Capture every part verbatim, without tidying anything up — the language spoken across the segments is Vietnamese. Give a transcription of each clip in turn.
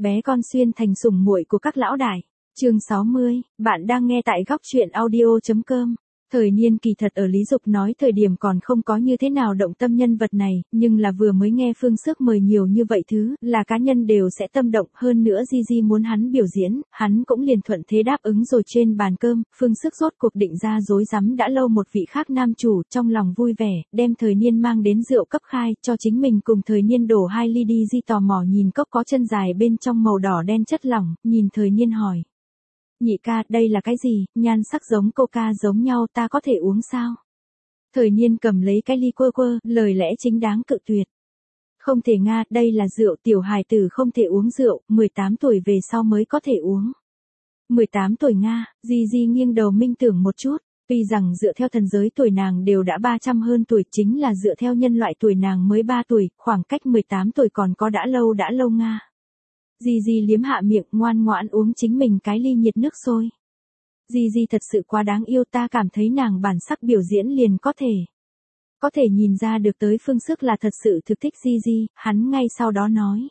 bé con xuyên thành sủng muội của các lão đại. Chương sáu mươi, bạn đang nghe tại góc truyện audio chấm com. Thời niên kỳ thật ở Lý Dục nói thời điểm còn không có như thế nào động tâm nhân vật này, nhưng là vừa mới nghe Phương Xước mời nhiều như vậy thứ, là cá nhân đều sẽ tâm động, hơn nữa Di Di muốn hắn biểu diễn, hắn cũng liền thuận thế đáp ứng rồi. Trên bàn cơm, Phương Xước rốt cuộc định ra rối rắm đã lâu một vị khác nam chủ, trong lòng vui vẻ, đem thời niên mang đến rượu cấp khai, cho chính mình cùng thời niên đổ hai ly. Đi Di tò mò nhìn cốc có chân dài bên trong màu đỏ đen chất lỏng, nhìn thời niên hỏi. Nhị ca, đây là cái gì, nhan sắc giống coca giống nhau, ta có thể uống sao? Thời niên cầm lấy cái ly quơ quơ, lời lẽ chính đáng cự tuyệt. Không thể nga, đây là rượu, tiểu hài tử không thể uống rượu, mười tám tuổi về sau mới có thể uống. mười tám tuổi nga, Di Di nghiêng đầu minh tưởng một chút, tuy rằng dựa theo thần giới tuổi nàng đều đã ba trăm hơn tuổi, chính là dựa theo nhân loại tuổi nàng mới ba tuổi, khoảng cách mười tám tuổi còn có đã lâu đã lâu nga. Di Di liếm hạ miệng, ngoan ngoãn uống chính mình cái ly nhiệt nước sôi. Di Di thật sự quá đáng yêu, ta cảm thấy nàng bản sắc biểu diễn liền có thể. Có thể nhìn ra được tới Phương Xước là thật sự thực thích Di Di, hắn ngay sau đó nói.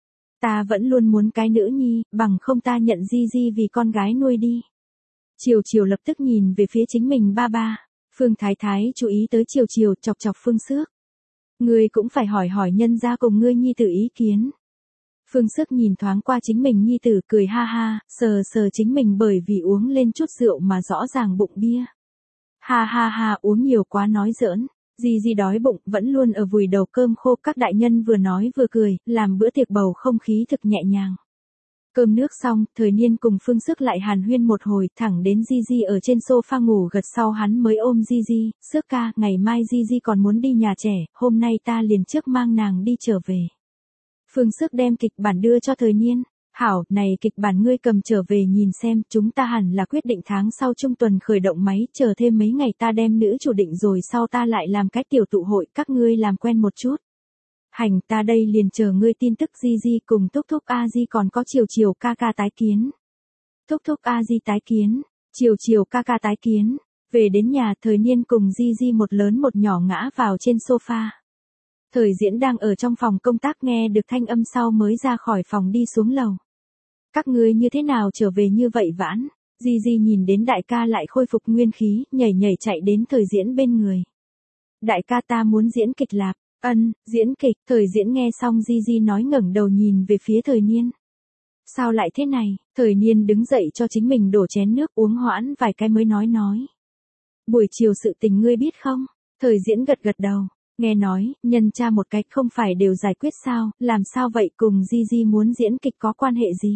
Ta vẫn luôn muốn cái nữ nhi, bằng không ta nhận Di Di vì con gái nuôi đi. Triều Triều lập tức nhìn về phía chính mình ba ba, Phương Thái Thái chú ý tới Triều Triều, chọc chọc Phương Xước. Ngươi cũng phải hỏi hỏi nhân gia cùng ngươi nhi tử ý kiến. Phương Xước nhìn thoáng qua chính mình nhi tử, cười ha ha, sờ sờ chính mình bởi vì uống lên chút rượu mà rõ ràng bụng bia. Ha ha ha, uống nhiều quá nói giỡn. Di Di đói bụng, vẫn luôn ở vùi đầu cơm khô, các đại nhân vừa nói vừa cười, làm bữa tiệc bầu không khí thực nhẹ nhàng. Cơm nước xong, thời niên cùng Phương Xước lại hàn huyên một hồi, thẳng đến Di Di ở trên sofa ngủ gật sau hắn mới ôm Di Di. Xước ca, ngày mai Di Di còn muốn đi nhà trẻ, hôm nay ta liền trước mang nàng đi trở về. Phương Xước đem kịch bản đưa cho thời niên. Hảo, này kịch bản ngươi cầm trở về nhìn xem, chúng ta hẳn là quyết định tháng sau trung tuần khởi động máy, chờ thêm mấy ngày ta đem nữ chủ định rồi sau ta lại làm cái tiểu tụ hội, các ngươi làm quen một chút. Hành, ta đây liền chờ ngươi tin tức. Di Di cùng Thúc Thúc A Di còn có Triều Triều ca ca tái kiến. Thúc Thúc A Di tái kiến, Triều Triều ca ca tái kiến. Về đến nhà, thời niên cùng Di Di một lớn một nhỏ ngã vào trên sofa. Thời diễn đang ở trong phòng công tác nghe được thanh âm sau mới ra khỏi phòng đi xuống lầu. Các ngươi như thế nào trở về như vậy vãn? Di Di nhìn đến đại ca lại khôi phục nguyên khí, nhảy nhảy chạy đến thời diễn bên người. Đại ca ta muốn diễn kịch lạp. Ân, diễn kịch. Thời diễn nghe xong Di Di nói ngẩng đầu nhìn về phía thời niên. Sao lại thế này? Thời niên đứng dậy cho chính mình đổ chén nước uống hoãn vài cái mới nói nói. Buổi chiều sự tình ngươi biết không? Thời diễn gật gật đầu. Nghe nói, nhân cha một cách không phải đều giải quyết sao, làm sao vậy, cùng Di Di muốn diễn kịch có quan hệ gì?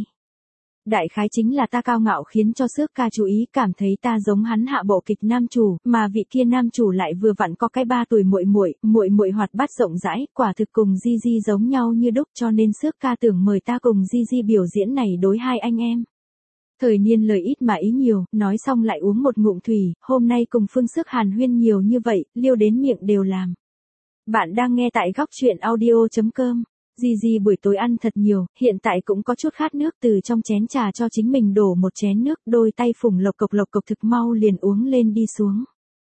Đại khái chính là ta cao ngạo khiến cho Xước ca chú ý, cảm thấy ta giống hắn hạ bộ kịch nam chủ, mà vị kia nam chủ lại vừa vặn có cái ba tuổi muội muội, muội muội hoạt bát rộng rãi, quả thực cùng Di Di giống nhau như đúc, cho nên Xước ca tưởng mời ta cùng Di Di biểu diễn này đối hai anh em. Thời niên lời ít mà ý nhiều, nói xong lại uống một ngụm thủy, hôm nay cùng Phương Xước hàn huyên nhiều như vậy, liêu đến miệng đều làm. Bạn đang nghe tại góc truyện audio chấm com. Di Di buổi tối ăn thật nhiều, hiện tại cũng có chút khát nước, từ trong chén trà cho chính mình đổ một chén nước, đôi tay phủng lộc cộc lộc cộc thực mau liền uống lên đi xuống.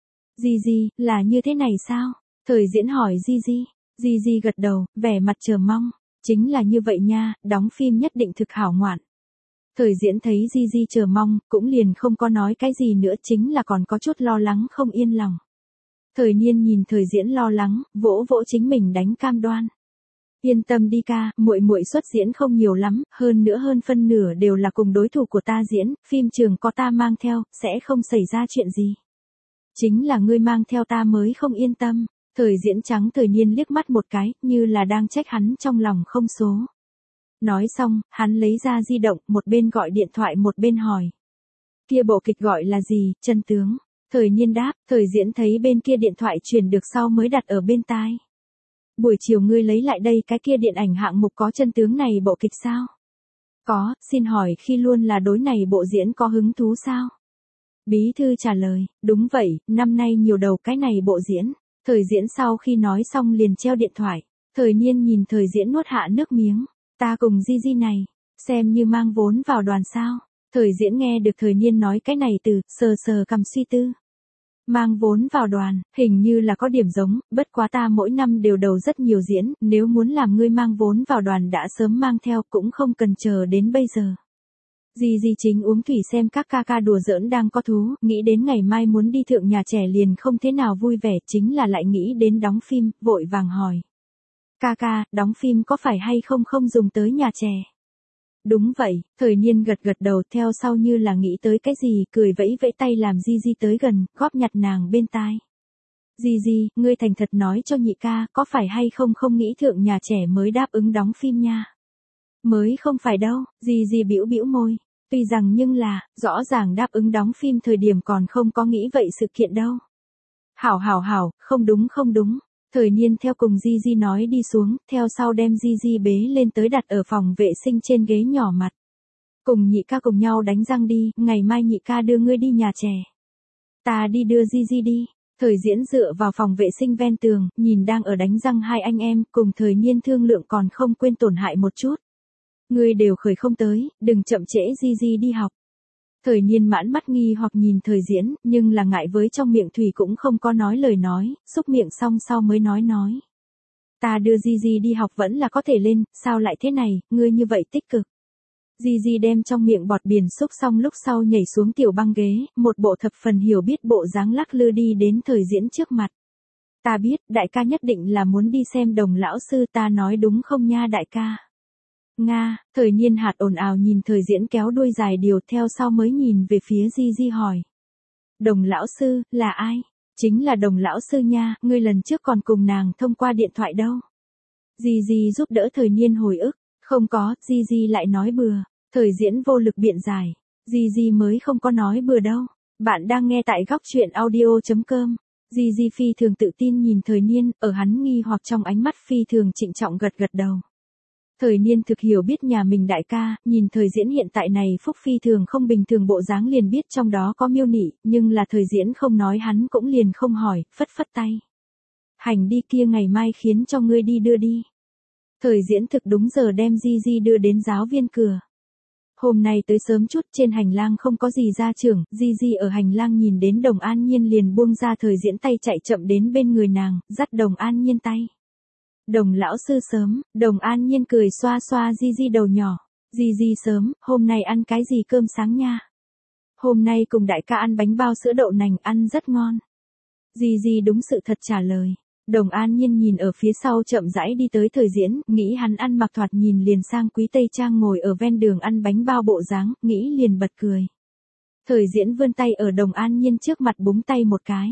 Di Di, là như thế này sao? Thời diễn hỏi Di Di. Di Di gật đầu, vẻ mặt chờ mong. Chính là như vậy nha, đóng phim nhất định thực hảo ngoạn. Thời diễn thấy Di Di chờ mong, cũng liền không có nói cái gì nữa, chính là còn có chút lo lắng không yên lòng. Thời niên nhìn thời diễn lo lắng, vỗ vỗ chính mình đánh cam đoan. Yên tâm đi ca, muội muội xuất diễn không nhiều lắm, hơn nữa hơn phân nửa đều là cùng đối thủ của ta diễn, phim trường có ta mang theo, sẽ không xảy ra chuyện gì. Chính là ngươi mang theo ta mới không yên tâm. Thời diễn trắng thời niên liếc mắt một cái, như là đang trách hắn trong lòng không số. Nói xong, hắn lấy ra di động, một bên gọi điện thoại một bên hỏi. Kia bộ kịch gọi là gì, chân tướng? Thời niên đáp, thời diễn thấy bên kia điện thoại truyền được sau mới đặt ở bên tai. Buổi chiều ngươi lấy lại đây, cái kia điện ảnh hạng mục có chân tướng này bộ kịch sao? Có, xin hỏi khi luôn là đối này bộ diễn có hứng thú sao? Bí thư trả lời, đúng vậy, năm nay nhiều đầu cái này bộ diễn. Thời diễn sau khi nói xong liền treo điện thoại. Thời niên nhìn thời diễn nuốt hạ nước miếng. Ta cùng Di Di này, xem như mang vốn vào đoàn sao. Thời diễn nghe được thời niên nói cái này từ, sờ sờ cầm suy tư. Mang vốn vào đoàn, hình như là có điểm giống, bất quá ta mỗi năm đều đầu rất nhiều diễn, nếu muốn làm ngươi mang vốn vào đoàn đã sớm mang theo cũng không cần chờ đến bây giờ. Di Di chính uống thủy xem các ca ca đùa giỡn đang có thú, nghĩ đến ngày mai muốn đi thượng nhà trẻ liền không thế nào vui vẻ, chính là lại nghĩ đến đóng phim, vội vàng hỏi. Ca ca, đóng phim có phải hay không không dùng tới nhà trẻ? Đúng vậy, Thời Niên gật gật đầu theo sau như là nghĩ tới cái gì, cười vẫy vẫy tay làm Di Di tới gần, góp nhặt nàng bên tai. Di Di, ngươi thành thật nói cho nhị ca, có phải hay không không nghĩ thượng nhà trẻ mới đáp ứng đóng phim nha? Mới không phải đâu, Di Di bĩu bĩu môi. Tuy rằng nhưng là, rõ ràng đáp ứng đóng phim thời điểm còn không có nghĩ vậy sự kiện đâu. Hảo hảo hảo, không đúng không đúng. Thời Niên theo cùng Di Di nói đi xuống, theo sau đem Di Di bế lên tới đặt ở phòng vệ sinh trên ghế nhỏ mặt. Cùng nhị ca cùng nhau đánh răng đi, ngày mai nhị ca đưa ngươi đi nhà trẻ. Ta đi đưa Di Di đi. Thời Diễn dựa vào phòng vệ sinh ven tường, nhìn đang ở đánh răng hai anh em, cùng Thời Niên thương lượng còn không quên tổn hại một chút. Ngươi đều khởi không tới, đừng chậm trễ Di Di đi học. Thời Niên mãn mắt nghi hoặc nhìn Thời Diễn, nhưng là ngại với trong miệng thủy cũng không có nói lời nói, xúc miệng xong sau mới nói nói. Ta đưa Di Di đi học vẫn là có thể lên, sao lại thế này, ngươi như vậy tích cực. Di Di đem trong miệng bọt biển xúc xong lúc sau nhảy xuống tiểu băng ghế, một bộ thập phần hiểu biết bộ dáng lắc lư đi đến Thời Diễn trước mặt. Ta biết, đại ca nhất định là muốn đi xem Đồng lão sư, ta nói đúng không nha đại ca. Nga, Thời Niên hạt ồn ào nhìn Thời Diễn kéo đuôi dài điều theo sau mới nhìn về phía Di Di hỏi. Đồng lão sư, là ai? Chính là Đồng lão sư nha, ngươi lần trước còn cùng nàng thông qua điện thoại đâu. Di Di giúp đỡ Thời Niên hồi ức, không có, Di Di lại nói bừa. Thời Diễn vô lực biện giải, Di Di mới không có nói bừa đâu. Bạn đang nghe tại góc truyện audio chấm com. Di Di phi thường tự tin nhìn Thời Niên, ở hắn nghi hoặc trong ánh mắt phi thường trịnh trọng gật gật đầu. Thời Niên thực hiểu biết nhà mình đại ca, nhìn Thời Diễn hiện tại này phúc phi thường không bình thường bộ dáng liền biết trong đó có miêu nị, nhưng là Thời Diễn không nói hắn cũng liền không hỏi, phất phất tay. Hành đi kia ngày mai khiến cho ngươi đi đưa đi. Thời Diễn thực đúng giờ đem Di Di đưa đến giáo viên cửa. Hôm nay tới sớm chút trên hành lang không có gì gia trưởng, Di Di ở hành lang nhìn đến Đồng An Nhiên liền buông ra Thời Diễn tay chạy chậm đến bên người nàng, dắt Đồng An Nhiên tay. Đồng lão sư sớm, Đồng An Nhiên cười xoa xoa Di Di đầu nhỏ. Di Di sớm, hôm nay ăn cái gì cơm sáng nha? Hôm nay cùng đại ca ăn bánh bao sữa đậu nành ăn rất ngon. Di Di đúng sự thật trả lời. Đồng An Nhiên nhìn ở phía sau chậm rãi đi tới Thời Diễn, nghĩ hắn ăn mặc thoạt nhìn liền sang quý tây trang ngồi ở ven đường ăn bánh bao bộ dáng, nghĩ liền bật cười. Thời Diễn vươn tay ở Đồng An Nhiên trước mặt búng tay một cái.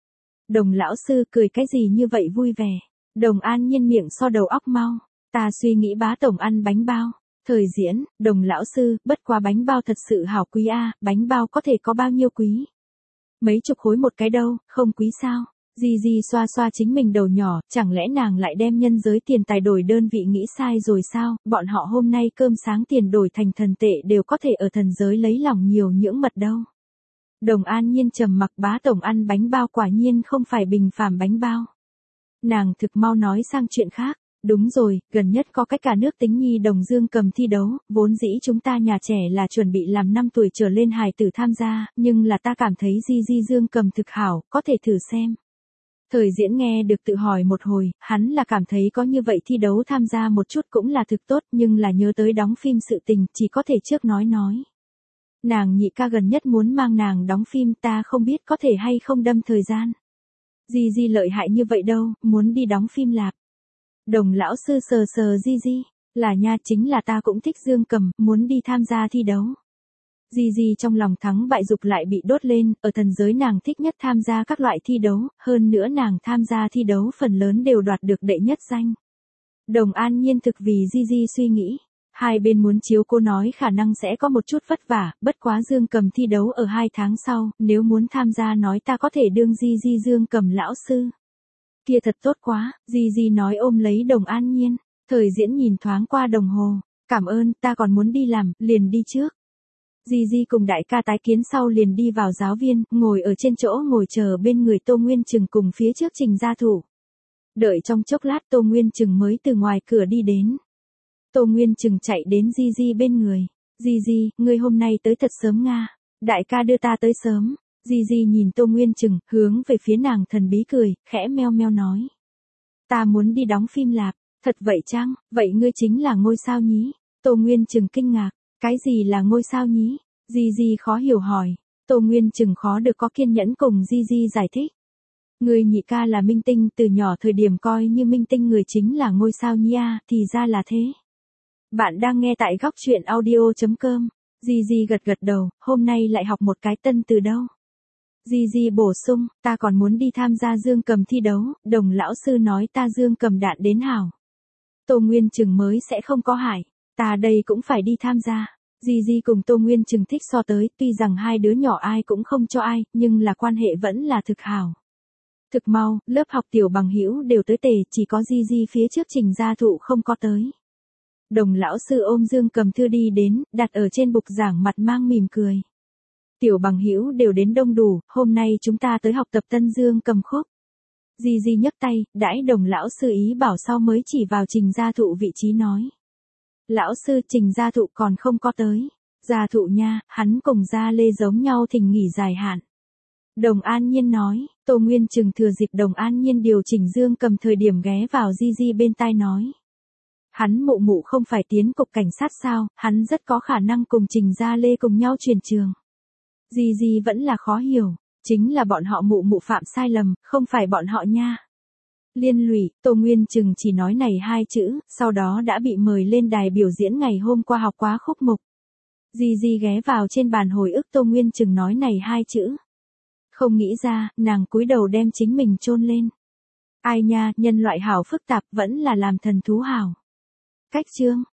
Đồng lão sư cười cái gì như vậy vui vẻ. Đồng An Nhiên miệng so đầu óc mau. Ta suy nghĩ bá tổng ăn bánh bao. Thời Diễn, Đồng lão sư, bất quá bánh bao thật sự hảo quý a, bánh bao có thể có bao nhiêu quý? Mấy chục khối một cái đâu, không quý sao? Di Di xoa xoa chính mình đầu nhỏ, chẳng lẽ nàng lại đem nhân giới tiền tài đổi đơn vị nghĩ sai rồi sao? Bọn họ hôm nay cơm sáng tiền đổi thành thần tệ đều có thể ở thần giới lấy lòng nhiều những mật đâu. Đồng An Nhiên trầm mặc bá tổng ăn bánh bao quả nhiên không phải bình phàm bánh bao. Nàng thực mau nói sang chuyện khác. Đúng rồi, gần nhất có cái cả nước tính nhi đồng dương cầm thi đấu, vốn dĩ chúng ta nhà trẻ là chuẩn bị làm năm tuổi trở lên hài tử tham gia, nhưng là ta cảm thấy Di Di dương cầm thực hảo, có thể thử xem. Thời Diễn nghe được tự hỏi một hồi, hắn là cảm thấy có như vậy thi đấu tham gia một chút cũng là thực tốt, nhưng là nhớ tới đóng phim sự tình, chỉ có thể trước nói nói. Nàng nhị ca gần nhất muốn mang nàng đóng phim, ta không biết có thể hay không đâm thời gian. Di Di lợi hại như vậy đâu, muốn đi đóng phim lạp. Đồng lão sư sờ sờ Di Di, là nha, chính là ta cũng thích dương cầm, muốn đi tham gia thi đấu. Di Di trong lòng thắng bại dục lại bị đốt lên, ở thần giới nàng thích nhất tham gia các loại thi đấu, hơn nữa nàng tham gia thi đấu phần lớn đều đoạt được đệ nhất danh. Đồng An Nhiên thực vì Di Di suy nghĩ, hai bên muốn chiếu cô nói khả năng sẽ có một chút vất vả, bất quá dương cầm thi đấu ở hai tháng sau, nếu muốn tham gia nói ta có thể đương Di Di dương cầm lão sư. Kia thật tốt quá, Di Di nói ôm lấy Đồng An Nhiên, Thời Diễn nhìn thoáng qua đồng hồ, cảm ơn, ta còn muốn đi làm, liền đi trước. Di Di cùng đại ca tái kiến sau liền đi vào giáo viên, ngồi ở trên chỗ ngồi chờ bên người Tô Nguyên Trừng cùng phía trước Trình gia thủ. Đợi trong chốc lát Tô Nguyên Trừng mới từ ngoài cửa đi đến. Tô Nguyên Trừng chạy đến Di Di bên người. Di Di, ngươi hôm nay tới thật sớm nga. Đại ca đưa ta tới sớm. Di Di nhìn Tô Nguyên Trừng, hướng về phía nàng thần bí cười, khẽ meo meo nói. Ta muốn đi đóng phim lạp, thật vậy chăng, vậy ngươi chính là ngôi sao nhí? Tô Nguyên Trừng kinh ngạc, cái gì là ngôi sao nhí? Di Di khó hiểu hỏi, Tô Nguyên Trừng khó được có kiên nhẫn cùng Di Di giải thích. Người nhị ca là minh tinh, từ nhỏ thời điểm coi như minh tinh người chính là ngôi sao nhí à, thì ra là thế. Bạn đang nghe tại góc truyện audio chấm com. Di Di gật gật đầu, hôm nay lại học một cái tân từ đâu. Di Di bổ sung, ta còn muốn đi tham gia dương cầm thi đấu, Đồng lão sư nói ta dương cầm đạn đến hảo. Tô Nguyên Trừng mới sẽ không có hại, ta đây cũng phải đi tham gia. Di Di cùng Tô Nguyên Trừng thích so tới, tuy rằng hai đứa nhỏ ai cũng không cho ai, nhưng là quan hệ vẫn là thực hảo. Thực mau, lớp học tiểu bằng hữu đều tới tề, chỉ có Di Di phía trước Trình Gia Thụ không có tới. Đồng lão sư ôm dương cầm thư đi đến, đặt ở trên bục giảng, mặt mang mỉm cười. Tiểu bằng hữu đều đến đông đủ, hôm nay chúng ta tới học tập tân dương cầm khúc. Di Di nhấc tay, đãi Đồng lão sư ý bảo sau mới chỉ vào Trình Gia Thụ vị trí nói. Lão sư, Trình Gia Thụ còn không có tới. Gia Thụ nha, hắn cùng Gia Lê giống nhau thỉnh nghỉ dài hạn. Đồng An Nhiên nói, Tô Nguyên Trừng thừa dịp Đồng An Nhiên điều chỉnh dương cầm thời điểm ghé vào Di Di bên tai nói. Hắn mụ mụ không phải tiến cục cảnh sát sao, hắn rất có khả năng cùng Trình Gia Lê cùng nhau chuyển trường. Di Di vẫn là khó hiểu, chính là bọn họ mụ mụ phạm sai lầm, không phải bọn họ nha. Liên lụy, Tô Nguyên Trừng chỉ nói này hai chữ, sau đó đã bị mời lên đài biểu diễn ngày hôm qua học quá khúc mục. Di Di ghé vào trên bàn hồi ức Tô Nguyên Trừng nói này hai chữ. Không nghĩ ra, nàng cúi đầu đem chính mình chôn lên. Ai nha, nhân loại hảo phức tạp vẫn là làm thần thú hảo. Cách chương,